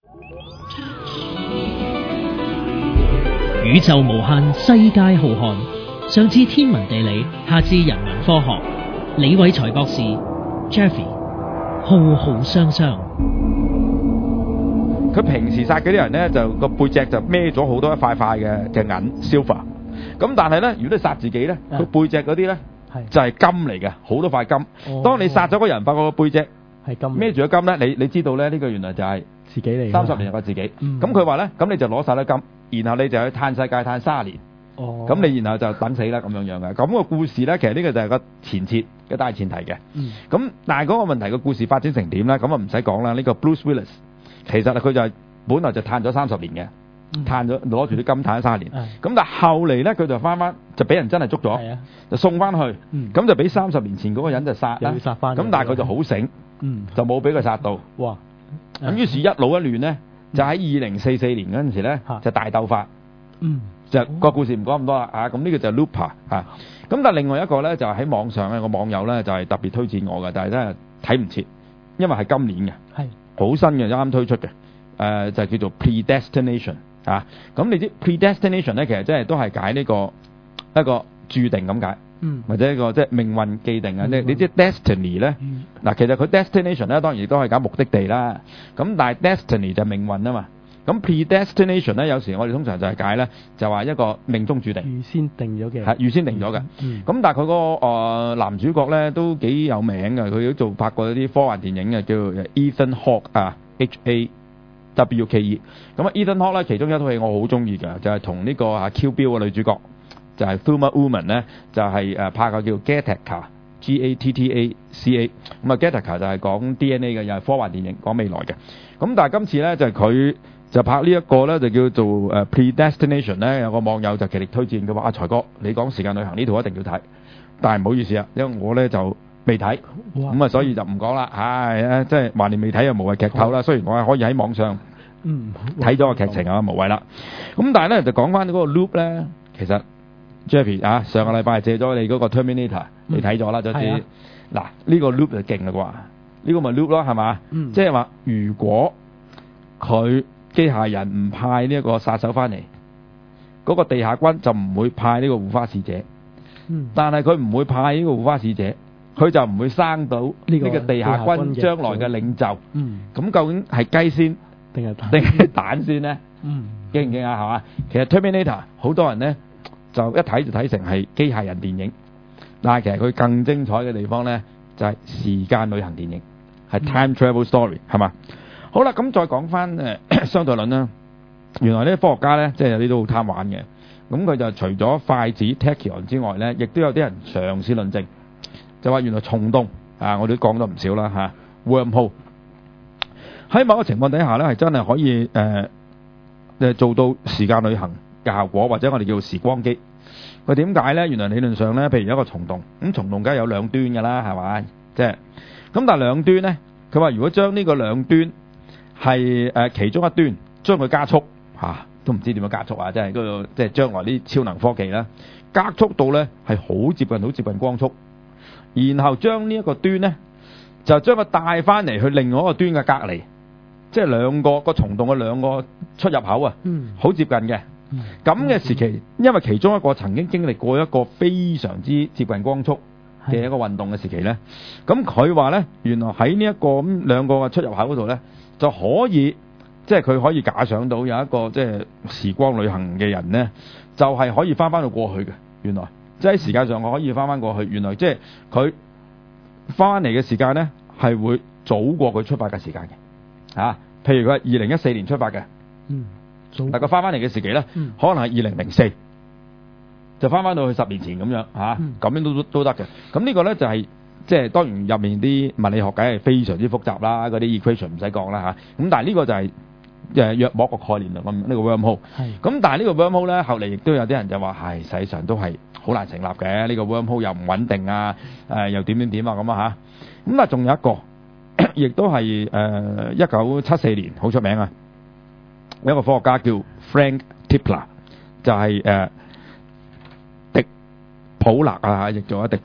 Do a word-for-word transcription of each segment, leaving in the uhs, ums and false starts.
宇宙無限，世界浩瀚，上至天文地理，下至人文科學。李偉才博士 Jeffrey 浩浩湯湯。 佢平時殺嗰啲人咧，就個背脊就孭咗好多一塊塊嘅嘅銀 silver。咁但係咧，如果你殺自己咧，佢背脊嗰啲咧就係金嚟嘅，好多塊金。當你殺咗個人，發覺個背脊係金， 孭住咗金咧，你你知道咧，呢個原來就係自己嚟， 三十年後嘅自己。咁佢話咧，咁你就攞晒啲金，然後你就去嘆世界嘆卅年。 哦， 咁你然後就等死啦咁樣樣嘅。咁個故事咧，其實呢個就係個前設嘅大前提嘅。 嗯。 咁但係嗰個問題個故事發展成點咧？咁啊唔使講啦。呢個 Bruce Willis 其實佢就係本來就嘆咗三十年嘅。嘆咗攞住啲金嘆咗三十年，咁但係後嚟咧佢就翻翻就俾人真係捉咗，就送翻去，咁就俾三十年前嗰個人就殺啦，咁但係佢就好醒，就冇俾佢殺到。哇！咁於是一老一亂咧，就喺二零四四年嗰陣時咧就大鬥法，就個故事唔講咁多啦啊！咁呢個就係 Looper 啊，咁但係另外一個咧就係喺網上咧個網友咧就係特別推薦我嘅，但係真係睇唔切，因為係今年嘅，係好新嘅，啱啱推出嘅，誒就叫做 Predestination。啊，咁你知 predestination 咧，其實真係都係解呢個一個注定咁解，嗯，或者一個即係命運既定啊。你你知 destiny 咧，嗱、嗯、其實佢 destination 咧當然亦都係解目的地啦。咁但係 destiny 就係命運啊嘛。咁 predestination 咧有時我哋通常就係解咧，就話一個命中注定，預先定咗嘅，係預先定咗嘅。咁、嗯嗯、但係佢個誒男主角咧都幾有名嘅，佢都做拍過一啲科幻電影嘅，叫 Ethan Hawke 啊 ，H A W K E 咁啊 Ethan Hawke 咧其中一套戲我好中意嘅就係同呢個啊 Kill Bill 嘅女主角就係 Uma Thurman 咧就係誒拍個叫 Gattaca G A T T A C A 咁啊 Gattaca 就係講 D N A 嘅又係科幻電影講未來嘅咁但係今次咧就係佢就拍呢一個咧就叫做誒 Predestination 咧有個網友就極力推薦佢話阿財哥你講時間旅行呢套一定要睇但係唔好意思啊因為我咧就未睇，咁啊所以就唔講啦。唉，即係橫掂未睇又無謂劇透啦。雖然我係可以喺網上睇咗個劇情啊，無謂啦。咁但係咧就講翻嗰個 Loop 咧，其實 Jeffy 啊，上個禮拜借咗你嗰個 Terminator，你睇咗啦，就知嗱呢個 Loop 就勁啦啩，呢個咪 Loop 咯，係嘛？即係話如果佢機械人唔派呢一個殺手翻嚟，嗰個地下軍就唔會派呢個護花使者。但係佢唔會派呢個護花使者。佢就唔會生到呢個地下軍將來嘅領袖。嗯，咁究竟係雞先定係定係蛋先咧？嗯，驚唔驚啊？係嘛？其實 Terminator 好多人咧就一睇就睇成係機械人電影，但係其實佢更精彩嘅地方咧就係時間旅行電影，係 time travel story 係嘛？好啦，咁再講翻誒相對論啦。原來呢科學家咧即係有啲都好貪玩嘅，咁佢就除咗筷子 tachyon 之外咧，亦都有啲人嘗試論證。就話原來蟲洞啊，我哋都講咗唔少啦嚇。Wormhole 喺某個情況底下咧，係真係可以誒誒、呃、做到時間旅行嘅效果，或者我哋叫時光機。佢點解咧？原來理論上咧，譬如一個蟲洞，咁蟲洞梗係有兩端㗎啦，係咪？即係咁，但係兩端咧，佢話如果將呢個兩端係誒、呃、其中一端將佢加速嚇、啊，都唔知點樣加速啊！即係嗰個即係將來啲超能科技啦，加速到咧係好接近好接近光速。然後將呢一個端咧，就將佢帶翻嚟去另外一個端嘅隔離，即係兩個個蟲洞嘅兩個出入口啊，好接近嘅。咁嘅時期，因為其中一個曾經經歷過一個非常之接近光速嘅一個運動嘅時期咧，咁佢話咧，原來喺呢一個咁兩個嘅出入口嗰度咧，就可以即係佢可以假想到有一個即係時光旅行嘅人咧，就係、是、可以翻翻到過去嘅。原來。即係喺時間上，我可以翻翻過去。原來即係佢翻嚟嘅時間咧，係會早過佢出發嘅時間嘅。啊，譬如佢係二零一四年出發嘅，嗯，但佢翻翻嚟嘅時期咧，嗯、可能係二零零四，就翻翻到去十年前咁樣嚇，咁、啊嗯、樣都都得嘅。咁呢個咧就係、是、即係當然入面啲物理學梗係非常之複雜啦，嗰啲 equation 唔使講啦嚇。咁、啊、但係呢個就係、是。誒約莫個概念啦，咁呢個 wormhole。咁但係呢個 wormhole 咧，後嚟亦都有啲人就話係實際上都係好難成立嘅。呢、這個 wormhole 又唔穩定啊，誒、呃、又點點點啊咁啊嚇。咁啊仲有一個，亦都係誒一九七四年好出名啊，有一個科學家叫 Frank Tipler，就係、是、誒、呃、迪普勒啊，譯做啊迪普勒。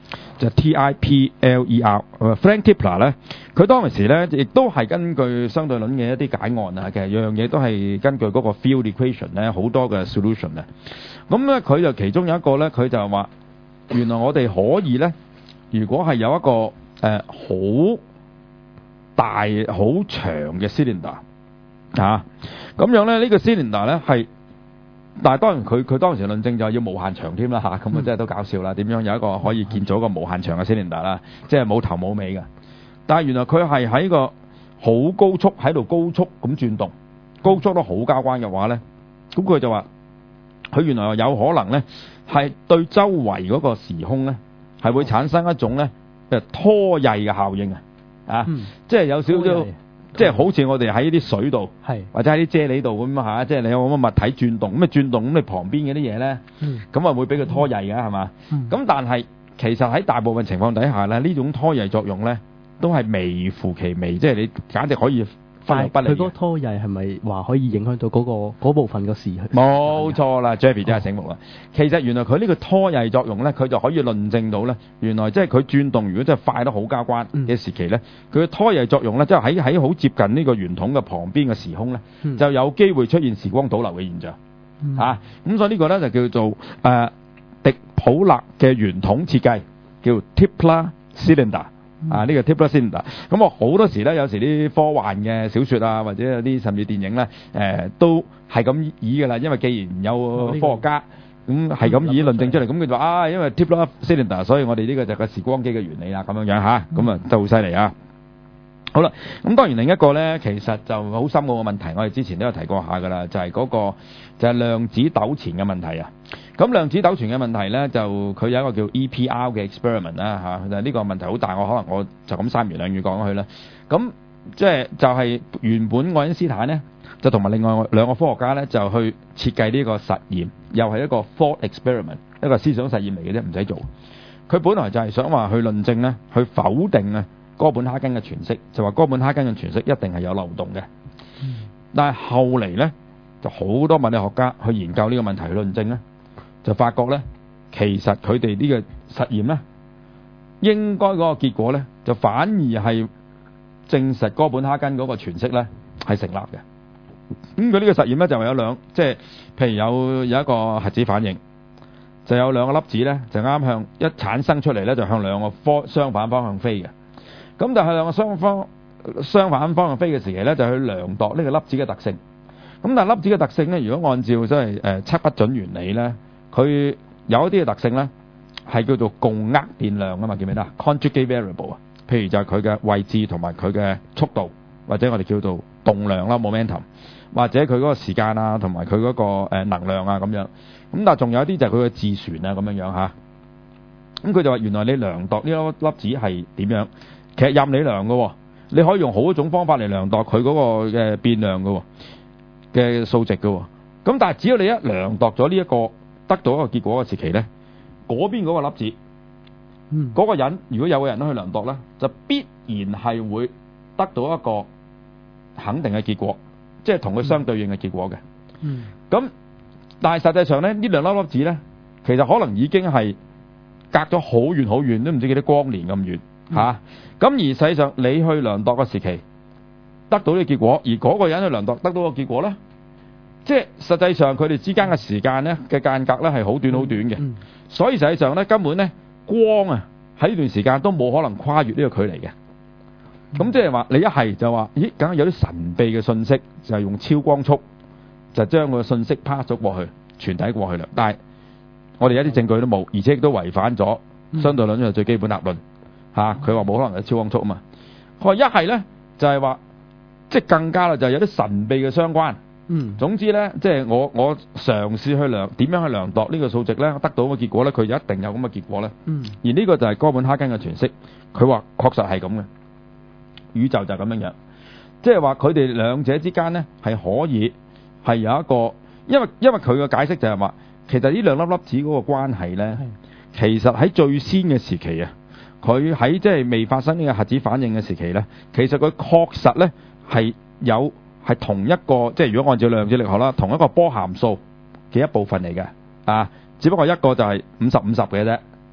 就 T I P L E R。Frank Tipler 咧，佢當其時咧亦都係根據相對論嘅一啲解案啊，其實樣樣嘢都係根據嗰個 field equation 咧好多嘅 solution 啊。咁咧佢就其中有一個咧，佢就話原來我哋可以咧，如果係有一個誒好、呃、大好長嘅 cylinder 啊，咁樣咧呢、呢個 cylinder 咧係。但係當然佢佢當時論證就係要無限長添啦嚇，咁啊真係都搞笑啦！點樣有一個可以建造一個無限長嘅 cylinder 啦，即係冇頭冇尾嘅。但係原來佢係喺個好高速喺度高速咁轉動，高速都好交關嘅話咧，咁佢就話佢原來有可能咧係對周圍嗰個時空咧係會產生一種咧誒拖曳嘅效應啊，啊，嗯、即係有少少。即係好似我哋喺啲水度，或者喺啲啫喱度咁嚇，即係你有咁嘅物體轉動，咁啊轉動咁你旁邊嗰啲嘢咧，咁啊會俾佢拖曳嘅係嘛？咁、嗯、但係其實喺大部分情況底下咧，呢種拖曳作用咧都係微乎其微，即係你簡直可以。但係佢嗰個拖曳係咪話可以影響到嗰、嗰個嗰部分嘅時？冇錯啦 ，Jeffy 真係醒目啦。其實原來佢呢個拖曳作用咧，佢就可以論證到咧，原來即係佢轉動如果真係快得好交關嘅時期咧，佢嘅拖曳作用咧，即係喺喺好接近呢個圓筒嘅旁邊嘅時空咧，嗯、就有機會出現時光倒流嘅現象。嗯、啊，咁所以呢個咧就叫做誒、呃、迪普勒嘅圓筒設計，叫 Tipler cylinder。啊！呢、這個 Tipler cylinder，咁我好多時咧，有時啲科幻嘅小說啊，或者有啲甚至電影咧，誒、呃、都係咁以㗎啦。因為既然有科學家咁係咁以論證出嚟，咁佢就話啊，因為 Tipler cylinder，所以我哋呢個就係個時光機嘅原理啦，咁樣樣嚇，咁啊都好犀利啊！好啦，咁當然另一個咧，其實就好深奧嘅問題，我哋之前都有提過下㗎啦，就係、是、嗰、那個就係、是、量子糾纏嘅問題啊。咁量子糾纏嘅問題咧，就佢有一個叫 E P R 嘅 experiment 啦嚇，但係呢個問題好大，我可能我就咁三言兩語講咗佢啦。咁即係就係、是、原本愛因斯坦咧，就同埋另外兩個科學家咧，就去設計呢個實驗，又係一個 thought experiment， 一個思想實驗嚟嘅啫，唔使做。佢本來就係想話去論證咧，去否定啊哥本哈根嘅詮釋，就話哥本哈根嘅詮釋一定係有漏洞嘅。但係後嚟咧，就好多物理學家去研究呢個問題去論證咧，就發覺咧，其實佢哋呢個實驗咧，應該嗰個結果咧，就反而係證實哥本哈根嗰個詮釋咧係成立嘅。咁佢呢個實驗咧就有兩，即係譬如有有一個核子反應，就有兩個粒子咧就啱向一產生出嚟咧，就向兩個方相反方向飛嘅。咁但係兩個雙方相反方向飛嘅時期咧，就去量度呢個粒子嘅特性。咁但係粒子嘅特性咧，如果按照即係誒測不準原理咧，佢有一啲嘅特性咧係叫做共握變量啊嘛，記唔記得啊 ？Conjugate variable 啊，譬如就係佢嘅位置同埋佢嘅速度，或者我哋叫做動量啦 momentum， 或者佢嗰個時間啊，同埋佢嗰個誒能量啊咁樣。咁但係仲有一啲就係佢嘅自旋啊咁樣樣嚇。咁佢就話原來你量度呢粒粒子係點樣？其實任你量嘅，你可以用好多種方法嚟量度佢嗰個嘅變量嘅嘅數值嘅。咁但係只要你一量度咗呢一個得到一個結果嘅時期咧，嗰邊嗰個粒子，嗯，嗰個人如果有個人去量度咧，就必然係會得到一個肯定嘅結果，即係同佢相對應嘅結果嘅。嗯。咁但係實際上咧，呢兩粒粒子咧，其實可能已經係隔咗好遠好遠，都唔知幾多光年咁遠。嚇、啊！咁而實際上你去量度個時期，得到呢個結果，而嗰個人去量度得到個結果咧，即係實際上佢哋之間嘅時間咧嘅間隔咧係好短好短嘅，嗯嗯、所以實際上咧根本咧光啊喺呢段時間都冇可能跨越呢個距離嘅。咁即係話你一係就話，咦，梗係有啲神秘嘅信息，就係用超光速就將個信息 pass 咗過去，傳遞過去啦。但係我哋一啲證據都冇，而且亦都違反咗相對論嘅最基本立論。嚇！佢話冇可能有超光速啊嘛。佢話一係咧就係、是、話，即係更加啦，就係、是、有啲神秘嘅相關。嗯。總之咧，即係我我嘗試去量點樣去量度呢個數值咧，得到嘅結果咧，佢就一定有咁嘅結果咧。嗯。而呢個就係哥本哈根嘅詮釋。佢話確實係咁嘅，宇宙就係咁樣樣。即係話佢哋兩者之間咧係可以係有一個，因為因為佢嘅解釋就係話，其實呢兩粒粒子嗰個關係咧，其實喺最先嘅時期啊。佢喺即係未發生呢個核子反應嘅時期咧，其實佢確實咧係有係同一個，即係如果按照量子力學啦，同一個波函數嘅一部分嚟嘅啊，只不過一個就係五十五十嘅啫，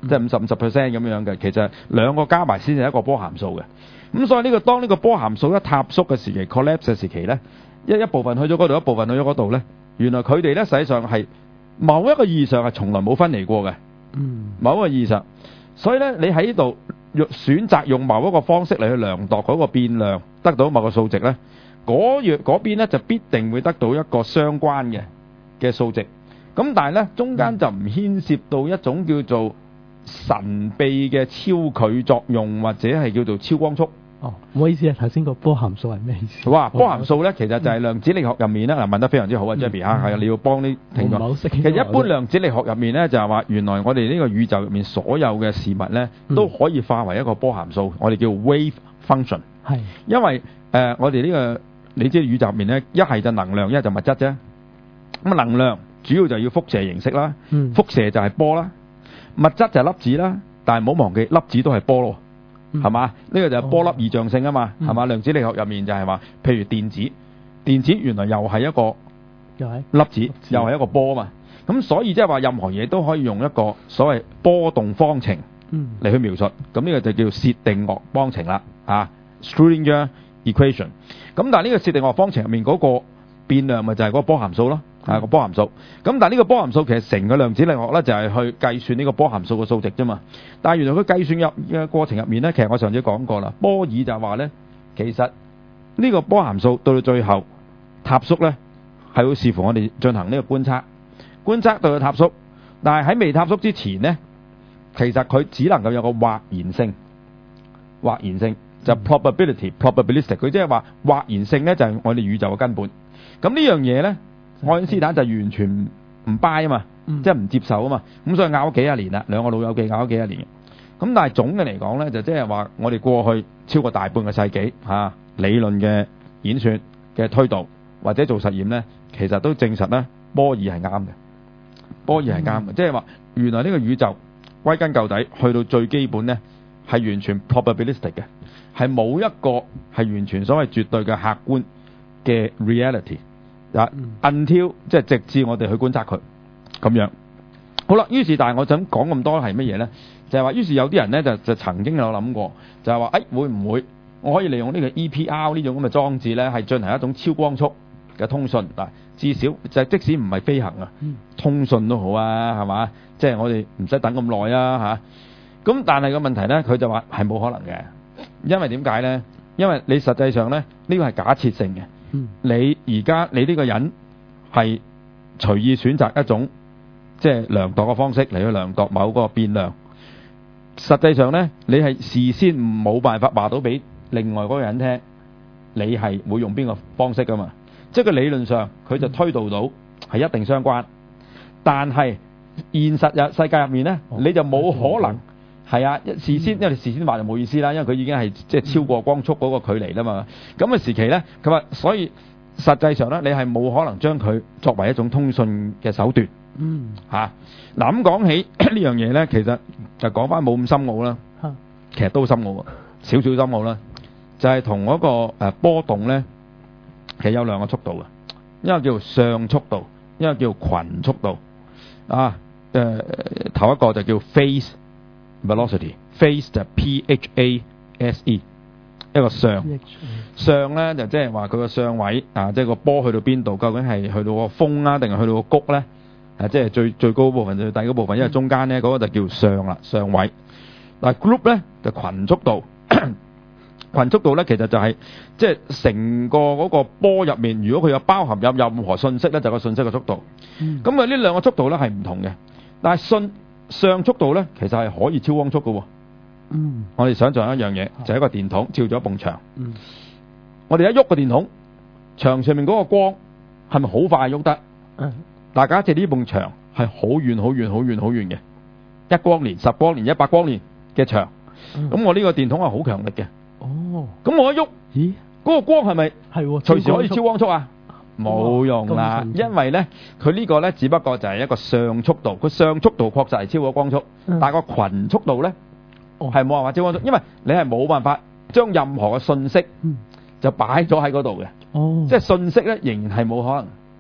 即係五十五十 percent 咁樣嘅。其實兩個加埋先係一個波函數嘅。咁所以呢、這個當呢個波函數一塌縮嘅時期 collapse 嘅時期咧，一一部分去咗嗰度，一部分去咗嗰度咧，原來佢哋咧實際上係某一個意義上係從來冇分離過嘅。嗯，某一個意義上，所以咧你喺呢度選擇用某一個方式嚟去量度嗰個變量，得到某個數值咧，嗰樣嗰邊咧就必定會得到一個相關嘅嘅數值。咁但係咧中間就唔牽涉到一種叫做神秘嘅超距作用，或者係叫做超光速。 哦，唔好意思啊，頭先個波函數係咩意思？ 哇，波函數咧其實就係量子力學入面咧，嗱問得非常之好啊 Jabby 嚇，係啊，你要幫啲聽眾。其實一般量子力學入面咧就係話，原來我哋呢個宇宙入面所有嘅事物咧都可以化為一個波函數，我哋叫 wave function。係，因為誒我哋呢個你知宇宙入面咧，一係就能量，一係就物質啫。咁啊能量主要就要輻射形式啦，輻射就係波啦，物質就係粒子啦，但係唔好忘記粒子都係波咯。係嘛？呢個就係波粒二象性啊嘛，係嘛？量子力學入面就係話，譬如電子，電子原來又係一個粒子，又係一個波啊嘛。咁所以即係話，任何嘢都可以用一個所謂波動方程嚟去描述。咁呢個就叫薛定諤方程啦，啊 Schrödinger equation。咁但係呢個薛定諤方程入面嗰個變量咪就係嗰個波函數咯，係個波函數。咁但係呢個波函數其實成個量子力學咧就係去計算呢個波函數嘅數值啫嘛。但係原來佢計算入嘅過程入面咧，其實我上次講過啦，波爾就話咧，其實呢個波函數到到最後塌縮咧，係會視乎我哋進行呢個觀測，觀測到佢塌縮。但係喺未塌縮之前咧，其實佢只能夠有個或然性，或然性就 probability、probabilistic。佢即係話或然性咧就係我哋宇宙嘅根本。咁呢樣嘢咧，愛因斯坦就完全唔 buy 啊嘛，嗯、即係唔接受啊嘛。咁所以拗咗幾廿年啦，兩個老友記拗咗幾廿年。咁但係總嘅嚟講咧，就即係話我哋過去超過大半個世紀嚇、啊、理論嘅演算嘅推導或者做實驗咧，其實都證實咧波爾係啱嘅。波爾係啱嘅，即係話原來呢個宇宙歸根究底去到最基本咧係完全 probabilistic 嘅，係冇一個係完全所謂絕對嘅客觀嘅 reality 啊、嗯、until 即係直至我哋去觀察佢咁樣。好啦，於是但係我想講咁多係乜嘢咧？就係話，於是有啲人咧就就曾經有諗過，就係話誒會唔會我可以利用呢個 E P R 呢種咁嘅裝置咧，係進行一種超光速嘅通訊嗱？至少就係即使唔係飛行啊，嗯、通訊都好啊，係嘛？即係我哋唔使等咁耐啊嚇。咁但係個問題咧，佢就話係冇可能嘅，因為點解咧？因為你實際上咧，呢個係假設性嘅。嗯、你而家你呢個人係隨意選擇一種即係量度嘅方式嚟去量度某個變量。實際上咧，你係事先冇辦法話到俾另外嗰個人聽，你係會用邊個方式噶嘛？即係個理論上，佢就推導到係一定相關，但係現實日世界入面咧，哦、你就冇可能係、嗯、啊！事先，因為事先話就冇意思啦，因為佢已經係即係超過光速嗰個距離啦嘛。咁嘅時期咧，佢話所以實際上咧，你係冇可能將佢作為一種通訊嘅手段。嗯，吓嗱咁講起呢樣嘢咧，其實就講翻冇咁深奧啦。其實都深奧，少少深奧啦。就係同嗰個誒波動咧，其實有兩個速度嘅，一個叫相速度，一個叫群速度。啊，誒、呃、頭一個就叫 phase velocity，phase 就 P H A S E， 一個相相咧就即係話佢個相位啊，即係個波去到邊度，究竟係去到個峰啊，定係去到個谷咧？啊，即係最最高部分最低嗰部分，因為中間咧嗰個就叫相啦，相位。嗱 group 咧就群速度，群速度咧其實就係即係成個嗰個波入面，如果佢有包含有任何信息咧，就係個信息嘅速度。咁啊呢兩個速度咧係唔同嘅，但係信相速度咧其實係可以超光速嘅。嗯，我哋想象一樣嘢，就係一個電筒照咗一埲牆。嗯，我哋一喐個電筒，牆上面嗰個光係咪好快喐得？嗯。大家即係呢埲牆係好遠好遠好遠好遠嘅，一光年、十光年、一百光年嘅牆。咁、嗯、我呢個電筒係好強力嘅。哦。咁我一喐，咦？嗰個光係咪係隨時可以超光速啊？冇用啦，因為咧佢呢個咧只不過就係一個相速度，佢相速度確實係超過光速，嗯、但係個群速度咧係冇辦法超光速，因為你係冇辦法將任何嘅信息就擺咗喺嗰度嘅。哦。即係信息咧仍然係冇可能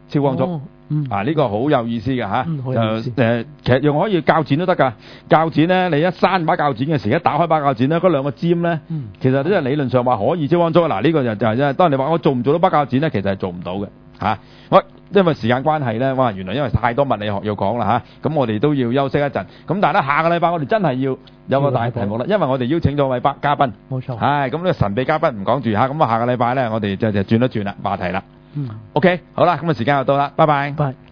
超光速。 哦嗯、 啊，呢、這個好有意思嘅嚇， 嗯、 就誒、呃、其實用可以鉸剪都得㗎。鉸剪咧，你一閂把鉸剪嘅時候，一打開把鉸剪咧，嗰兩個尖咧， 嗯、 其實都係理論上話可以超光速。嗱、啊，呢、這個就就係當然你話我做唔做到把鉸剪咧，其實係做唔到嘅嚇。我、啊、因為時間關係咧，哇，原來因為太多物理學要講啦嚇，咁、啊、我哋都要休息一陣。咁但係咧，下個禮拜我哋真係要有個大題目啦，因為我哋邀請咗位嘉嘉賓， 冇錯。 係咁呢個神秘嘉賓唔講住嚇，咁啊下個禮拜咧，我哋就就轉一轉啦話題啦。 嗯。 OK，好啦，咁啊時間又到啦，拜拜。 拜。